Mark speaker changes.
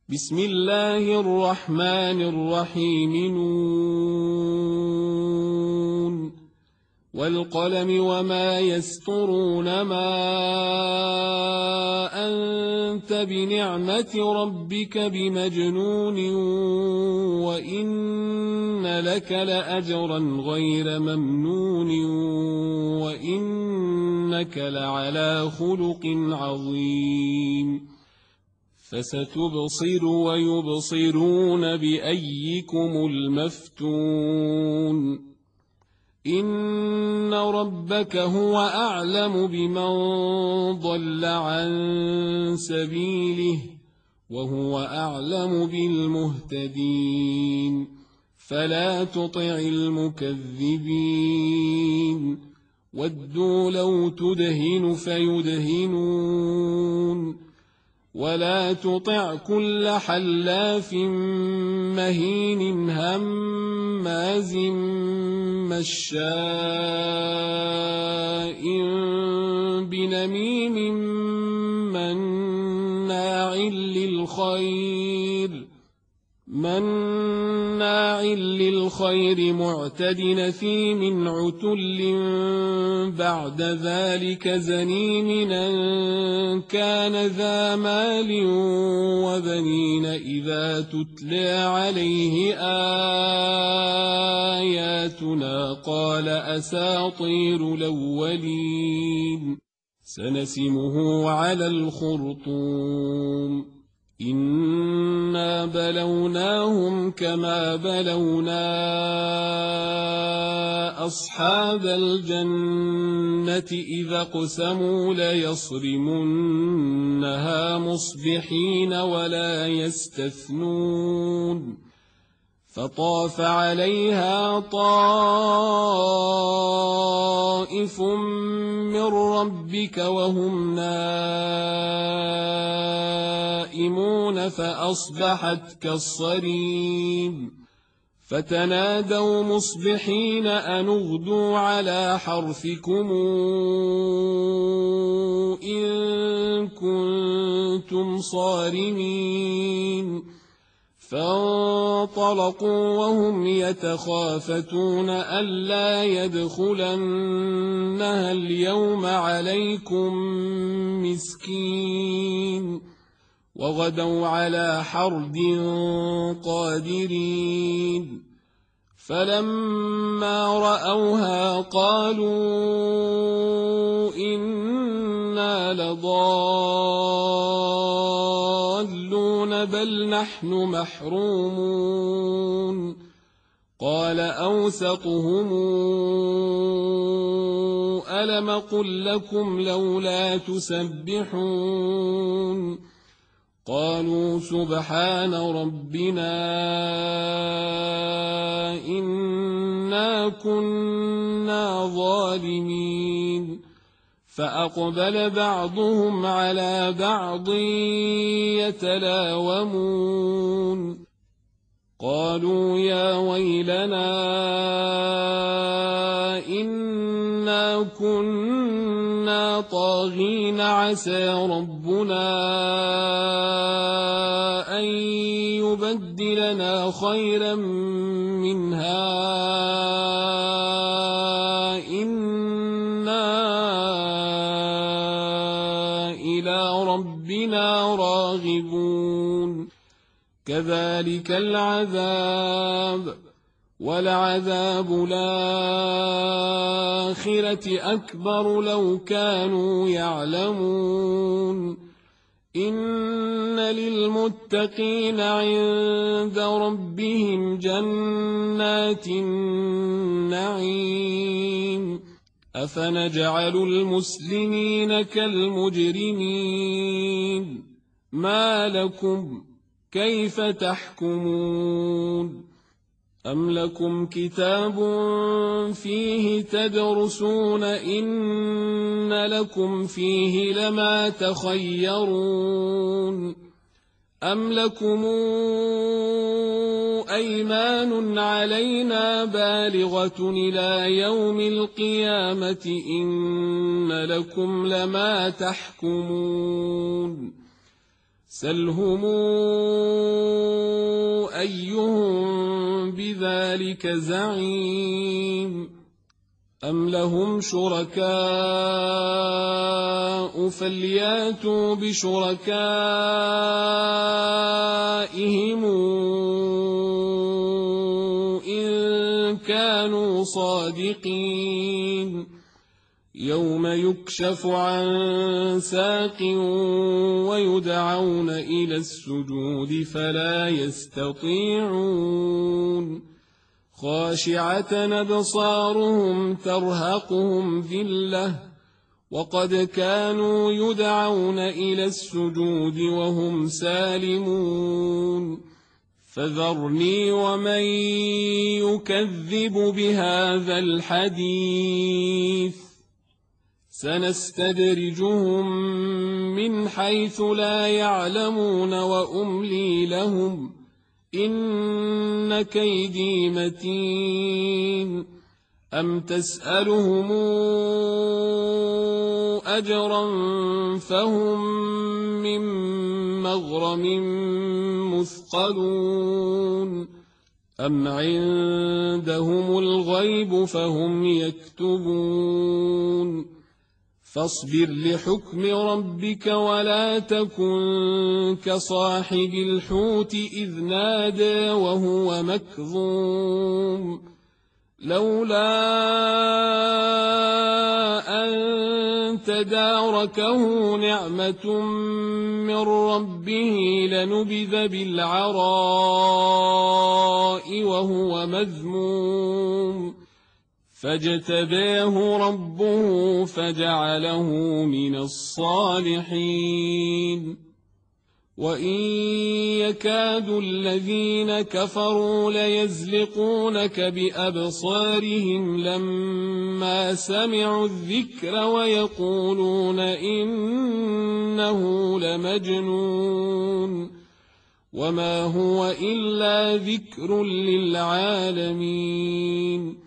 Speaker 1: بسم الله الرحمن الرحيم نون والقلم وما يسطرون ما أنت بنعمة ربك بمجنون وإن لك لأجرا غير ممنون وإنك لعلى خلق عظيم فستبصر ويبصرون بأيكم المفتون إن ربك هو أعلم بمن ضل عن سبيله وهو أعلم بالمهتدين فلا تطع المكذبين ودوا لو تدهن فيدهنون ولا تطع كل حلاف مهين هماز مشاء بنميم مناع للخير معتد نثيم عتل بعد ذلك زنيم أن كان ذا مال وبنين إذا تتلى عليه آياتنا قال أساطير الأولين سنسمه على الخرطوم إنا بلوناهم كما بلونا أصحاب الجنة إذا اقسموا ليصرمنها مصبحين ولا يستثنون فطاف عليها طائف من ربك وهم نائمون فأصبحت كالصريم فتنادوا مصبحين أن اغدوا على حرثكم إن كنتم صارمين فانطلقوا وهم يتخافتون ألا يدخلنها اليوم عليكم مسكين وغدوا على حرد قادرين فلما رأوها قالوا إنا لضالون بل نحن محرومون قال أوسطهم ألم قل لكم لولا تسبحون قالوا سبحان ربنا إنا كنا ظالمين فأقبل بعضهم على بعض يتلاومون قالوا يا ويلنا إنا كنا طاغين عسى ربنا أن يبدلنا خيرا منها إنا إلى ربنا راغبون كذلك العذاب ولعذاب الآخرة أكبر لو كانوا يعلمون إن للمتقين عند ربهم جنات النعيم أفنجعل المسلمين كالمجرمين ما لكم كيف تحكمون أم لكم كتاب فيه تدرسون إن لكم فيه لما تخيرون أم لكم أيمان علينا بالغة إلى يوم القيامة إن لكم لما تحكمون سلهم أيهم بذلك زعيم أم لهم شركاء فلياتوا بشركائهم إن كانوا صادقين يوم يكشف عن ساق ويدعون إلى السجود فلا يستطيعون خاشعة أبصارهم ترهقهم ذلة وقد كانوا يدعون إلى السجود وهم سالمون فذرني ومن يكذب بهذا الحديث سنستدرجهم من حيث لا يعلمون وأملي لهم إن كيدي متين أم تسألهم أجرا فهم من مغرم مثقلون أم عندهم الغيب فهم يكتبون فاصبر لحكم ربك ولا تكن كصاحب الحوت إذ نادى وهو مكظوم لولا أن تداركه نعمة من ربه لنبذ بالعراء وهو مذموم فاجتباه ربه فجعله من الصالحين وإن يكاد الذين كفروا ليزلقونك بأبصارهم لما سمعوا الذكر ويقولون إنه لمجنون وما هو إلا ذكر للعالمين